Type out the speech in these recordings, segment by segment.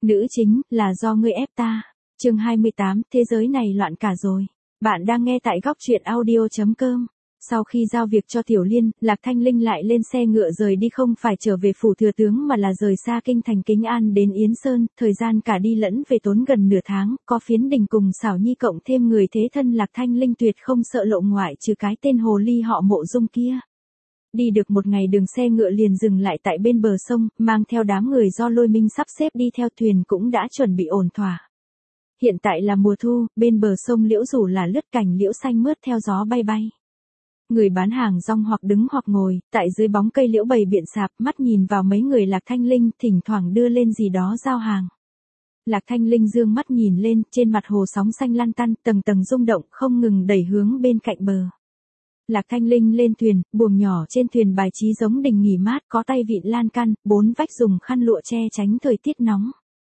Nữ chính, là do ngươi ép ta. Chương 28, thế giới này loạn cả rồi. Bạn đang nghe tại góc truyện audio.com. Sau khi giao việc cho Tiểu Liên, Lạc Thanh Linh lại lên xe ngựa rời đi, không phải trở về phủ thừa tướng mà là rời xa kinh thành Kính An đến Yến Sơn, thời gian cả đi lẫn về tốn gần nửa tháng, có Phiến Đình cùng Xảo Nhi cộng thêm người thế thân Lạc Thanh Linh tuyệt không sợ lộ ngoại trừ cái tên hồ ly họ Mộ Dung kia. Đi được một ngày đường xe ngựa liền dừng lại tại bên bờ sông, mang theo đám người do Lôi Minh sắp xếp đi theo thuyền cũng đã chuẩn bị ổn thỏa. Hiện tại là mùa thu, bên bờ sông liễu rủ là lướt cành liễu xanh mướt theo gió bay bay. Người bán hàng rong hoặc đứng hoặc ngồi, tại dưới bóng cây liễu bày biện sạp, mắt nhìn vào mấy người Lạc Thanh Linh, thỉnh thoảng đưa lên gì đó giao hàng. Lạc Thanh Linh dương mắt nhìn lên, trên mặt hồ sóng xanh lăn tăn, tầng tầng rung động, không ngừng đẩy hướng bên cạnh bờ. Lạc Thanh Linh lên thuyền, buồng nhỏ trên thuyền bài trí giống đình nghỉ mát, có tay vịn lan can, 4 vách dùng khăn lụa che tránh thời tiết nóng.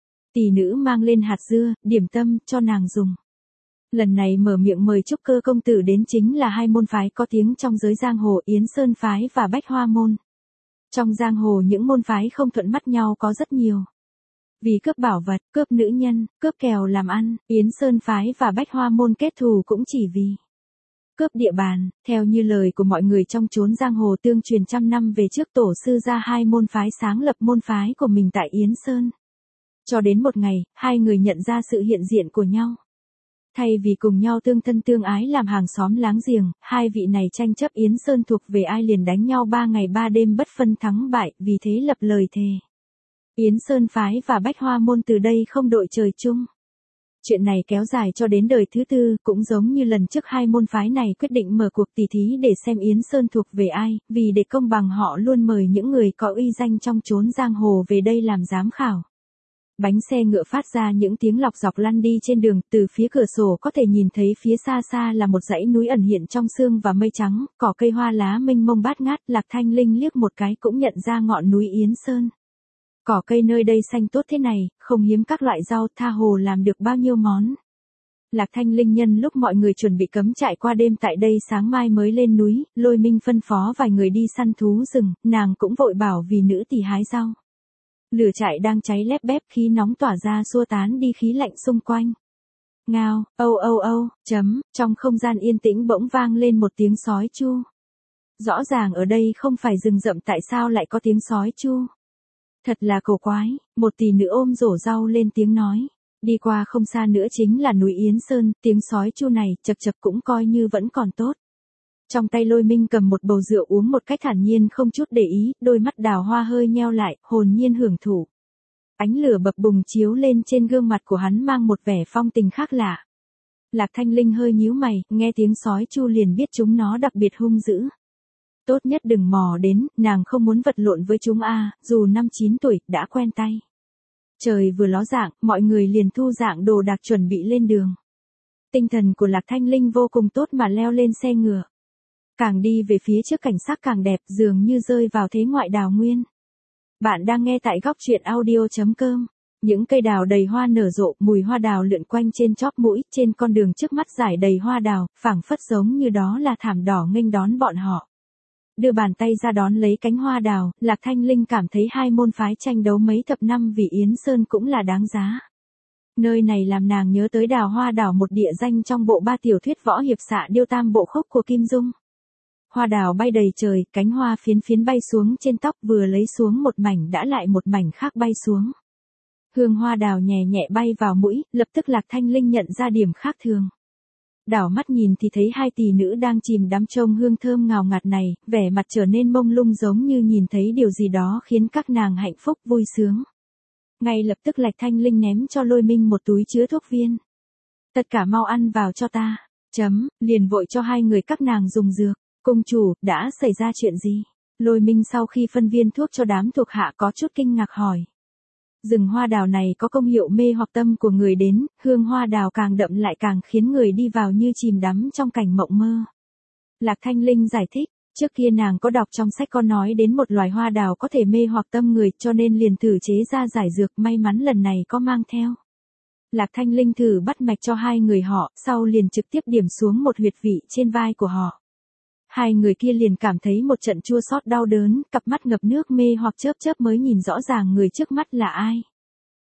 Tỷ nữ mang lên hạt dưa, điểm tâm, cho nàng dùng. Lần này mở miệng mời Trúc Cơ công tử đến chính là hai môn phái có tiếng trong giới giang hồ, Yến Sơn phái và Bách Hoa môn. Trong giang hồ những môn phái không thuận mắt nhau có rất nhiều. Vì cướp bảo vật, cướp nữ nhân, cướp kèo làm ăn, Yến Sơn phái và Bách Hoa môn kết thù cũng chỉ vì cướp địa bàn. Theo như lời của mọi người trong chốn giang hồ tương truyền trăm năm về trước, tổ sư ra hai môn phái sáng lập môn phái của mình tại Yến Sơn. Cho đến một ngày, hai người nhận ra sự hiện diện của nhau. Thay vì cùng nhau tương thân tương ái làm hàng xóm láng giềng, hai vị này tranh chấp Yến Sơn thuộc về ai liền đánh nhau 3 ngày 3 đêm bất phân thắng bại, vì thế lập lời thề. Yến Sơn phái và Bách Hoa môn từ đây không đội trời chung. Chuyện này kéo dài cho đến đời thứ tư, cũng giống như lần trước hai môn phái này quyết định mở cuộc tỷ thí để xem Yến Sơn thuộc về ai, vì để công bằng họ luôn mời những người có uy danh trong chốn giang hồ về đây làm giám khảo. Bánh xe ngựa phát ra những tiếng lọc dọc lăn đi trên đường, từ phía cửa sổ có thể nhìn thấy phía xa xa là một dãy núi ẩn hiện trong sương và mây trắng, cỏ cây hoa lá mênh mông bát ngát. Lạc Thanh Linh liếc một cái cũng nhận ra ngọn núi Yến Sơn. Cỏ cây nơi đây xanh tốt thế này, không hiếm các loại rau, tha hồ làm được bao nhiêu món. Lạc Thanh Linh nhân lúc mọi người chuẩn bị cắm trại qua đêm tại đây sáng mai mới lên núi, Lôi Minh phân phó vài người đi săn thú rừng, nàng cũng vội bảo vì nữ tỳ hái rau. Lửa trại đang cháy lép bép, khí nóng tỏa ra xua tán đi khí lạnh xung quanh. Ngao, âu âu âu, trong không gian yên tĩnh bỗng vang lên một tiếng sói chu. Rõ ràng ở đây không phải rừng rậm, tại sao lại có tiếng sói chu? Thật là cổ quái. Một tỷ nữ ôm rổ rau lên tiếng nói. Đi qua không xa nữa chính là núi Yến Sơn, tiếng sói chu này chật chật cũng coi như vẫn còn tốt. Trong tay Lôi Minh cầm một bầu rượu uống một cách thản nhiên không chút để ý, đôi mắt đào hoa hơi nheo lại, hồn nhiên hưởng thụ. Ánh lửa bập bùng chiếu lên trên gương mặt của hắn mang một vẻ phong tình khác lạ. Lạc Thanh Linh hơi nhíu mày, nghe tiếng sói chu liền biết chúng nó đặc biệt hung dữ. Tốt nhất đừng mò đến, nàng không muốn vật lộn với chúng dù 5-9 tuổi, đã quen tay. Trời vừa ló dạng, mọi người liền thu dạng đồ đạc chuẩn bị lên đường. Tinh thần của Lạc Thanh Linh vô cùng tốt mà leo lên xe ngựa. Càng đi về phía trước cảnh sắc càng đẹp, dường như rơi vào thế ngoại đào nguyên. Bạn đang nghe tại góc truyện audio.com. Những cây đào đầy hoa nở rộ, mùi hoa đào lượn quanh trên chóp mũi, trên con đường trước mắt rải đầy hoa đào, phảng phất giống như đó là thảm đỏ nghênh đón bọn họ. Đưa bàn tay ra đón lấy cánh hoa đào, Lạc Thanh Linh cảm thấy hai môn phái tranh đấu mấy thập năm vì Yến Sơn cũng là đáng giá. Nơi này làm nàng nhớ tới Đào Hoa Đảo, một địa danh trong bộ 3 tiểu thuyết võ hiệp xạ điêu tam bộ khúc của Kim Dung. Hoa đào bay đầy trời, cánh hoa phiến phiến bay xuống trên tóc, vừa lấy xuống một mảnh đã lại một mảnh khác bay xuống. Hương hoa đào nhẹ nhẹ bay vào mũi, lập tức Lạc Thanh Linh nhận ra điểm khác thường. Đảo mắt nhìn thì thấy hai tỷ nữ đang chìm đắm trong hương thơm ngào ngạt này, vẻ mặt trở nên mông lung giống như nhìn thấy điều gì đó khiến các nàng hạnh phúc vui sướng. Ngay lập tức Lạc Thanh Linh ném cho Lôi Minh một túi chứa thuốc viên. Tất cả mau ăn vào cho ta. Liền vội cho hai người các nàng dùng dược. Công chủ, đã xảy ra chuyện gì? Lôi Minh sau khi phân viên thuốc cho đám thuộc hạ có chút kinh ngạc hỏi. Rừng hoa đào này có công hiệu mê hoặc tâm của người đến, hương hoa đào càng đậm lại càng khiến người đi vào như chìm đắm trong cảnh mộng mơ. Lạc Thanh Linh giải thích, trước kia nàng có đọc trong sách có nói đến một loài hoa đào có thể mê hoặc tâm người, cho nên liền thử chế ra giải dược, may mắn lần này có mang theo. Lạc Thanh Linh thử bắt mạch cho hai người họ, sau liền trực tiếp điểm xuống một huyệt vị trên vai của họ. Hai người kia liền cảm thấy một trận chua xót đau đớn, cặp mắt ngập nước mê hoặc chớp chớp mới nhìn rõ ràng người trước mắt là ai.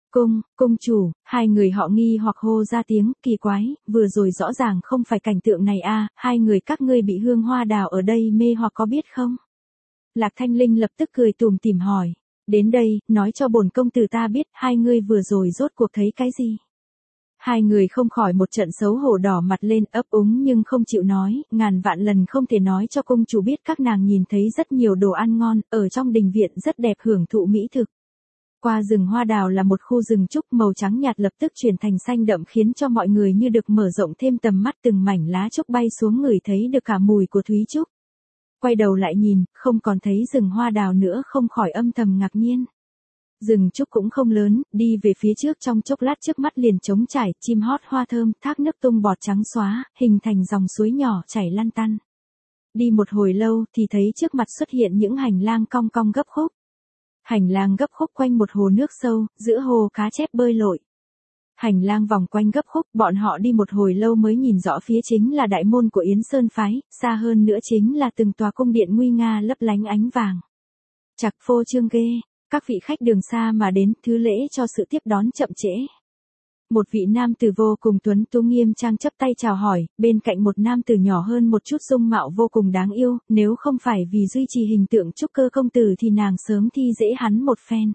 Cung chủ, hai người họ nghi hoặc hô ra tiếng, kỳ quái, vừa rồi rõ ràng không phải cảnh tượng này à, hai người các ngươi bị hương hoa đào ở đây mê hoặc có biết không? Lạc Thanh Linh lập tức cười tủm tỉm hỏi, đến đây, nói cho bổn công tử ta biết, hai ngươi vừa rồi rốt cuộc thấy cái gì? Hai người không khỏi một trận xấu hổ đỏ mặt lên ấp úng nhưng không chịu nói, ngàn vạn lần không thể nói cho cung chủ biết các nàng nhìn thấy rất nhiều đồ ăn ngon, ở trong đình viện rất đẹp hưởng thụ mỹ thực. Qua rừng hoa đào là một khu rừng trúc màu trắng nhạt lập tức chuyển thành xanh đậm khiến cho mọi người như được mở rộng thêm tầm mắt từng mảnh lá trúc bay xuống ngửi thấy được cả mùi của thúy trúc. Quay đầu lại nhìn, không còn thấy rừng hoa đào nữa không khỏi âm thầm ngạc nhiên. Rừng trúc cũng không lớn, đi về phía trước trong chốc lát trước mắt liền trống trải, chim hót hoa thơm, thác nước tung bọt trắng xóa, hình thành dòng suối nhỏ chảy lăn tăn. Đi một hồi lâu thì thấy trước mặt xuất hiện những hành lang cong cong gấp khúc. Hành lang gấp khúc quanh một hồ nước sâu, giữa hồ cá chép bơi lội. Hành lang vòng quanh gấp khúc, bọn họ đi một hồi lâu mới nhìn rõ phía chính là đại môn của Yến Sơn phái, xa hơn nữa chính là từng tòa cung điện nguy nga lấp lánh ánh vàng. Chạc phô trương ghê, các vị khách đường xa mà đến, thứ lễ cho sự tiếp đón chậm trễ. Một vị nam tử vô cùng tuấn tú nghiêm trang chắp tay chào hỏi, bên cạnh một nam tử nhỏ hơn một chút dung mạo vô cùng đáng yêu, nếu không phải vì duy trì hình tượng trúc cơ công tử thì nàng sớm thi dễ hắn một phen.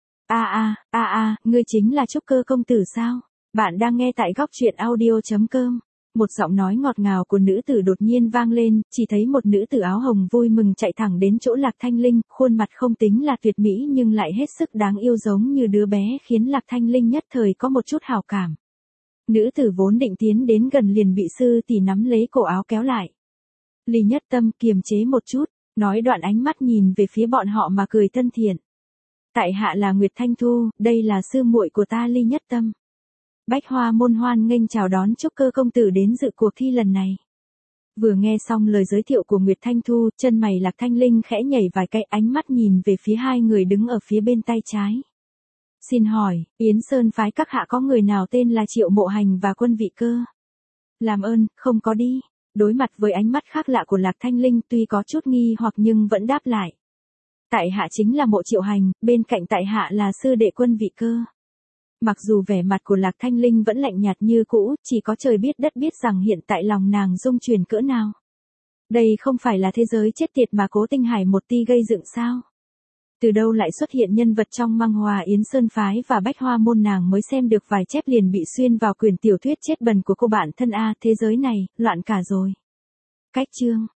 Ngươi chính là trúc cơ công tử sao? Bạn đang nghe tại góc truyện audio.com. Một giọng nói ngọt ngào của nữ tử đột nhiên vang lên, chỉ thấy một nữ tử áo hồng vui mừng chạy thẳng đến chỗ Lạc Thanh Linh, khuôn mặt không tính là tuyệt mỹ nhưng lại hết sức đáng yêu giống như đứa bé khiến Lạc Thanh Linh nhất thời có một chút hảo cảm. Nữ tử vốn định tiến đến gần liền bị sư tỷ nắm lấy cổ áo kéo lại. Ly Nhất Tâm kiềm chế một chút, nói đoạn ánh mắt nhìn về phía bọn họ mà cười thân thiện. Tại hạ là Nguyệt Thanh Thu, đây là sư muội của ta Ly Nhất Tâm. Bách Hoa môn hoan nghênh chào đón trúc cơ công tử đến dự cuộc thi lần này. Vừa nghe xong lời giới thiệu của Nguyệt Thanh Thu, chân mày Lạc Thanh Linh khẽ nhảy vài cái, ánh mắt nhìn về phía hai người đứng ở phía bên tay trái. Xin hỏi, Yến Sơn phái các hạ có người nào tên là Triệu Mộ Hành và Quân Vị Cơ? Làm ơn, không có đi. Đối mặt với ánh mắt khác lạ của Lạc Thanh Linh tuy có chút nghi hoặc nhưng vẫn đáp lại. Tại hạ chính là Mộ Triệu Hành, bên cạnh tại hạ là sư đệ Quân Vị Cơ. Mặc dù vẻ mặt của Lạc Thanh Linh vẫn lạnh nhạt như cũ, chỉ có trời biết đất biết rằng hiện tại lòng nàng rung chuyển cỡ nào. Đây không phải là thế giới chết tiệt mà Cố Tinh Hải một ti gây dựng sao? Từ đâu lại xuất hiện nhân vật trong Măng Hòa Yến Sơn phái và Bách Hoa môn, nàng mới xem được vài chép liền bị xuyên vào quyển tiểu thuyết chết bần của cô bạn thân a, thế giới này, loạn cả rồi. Cách chương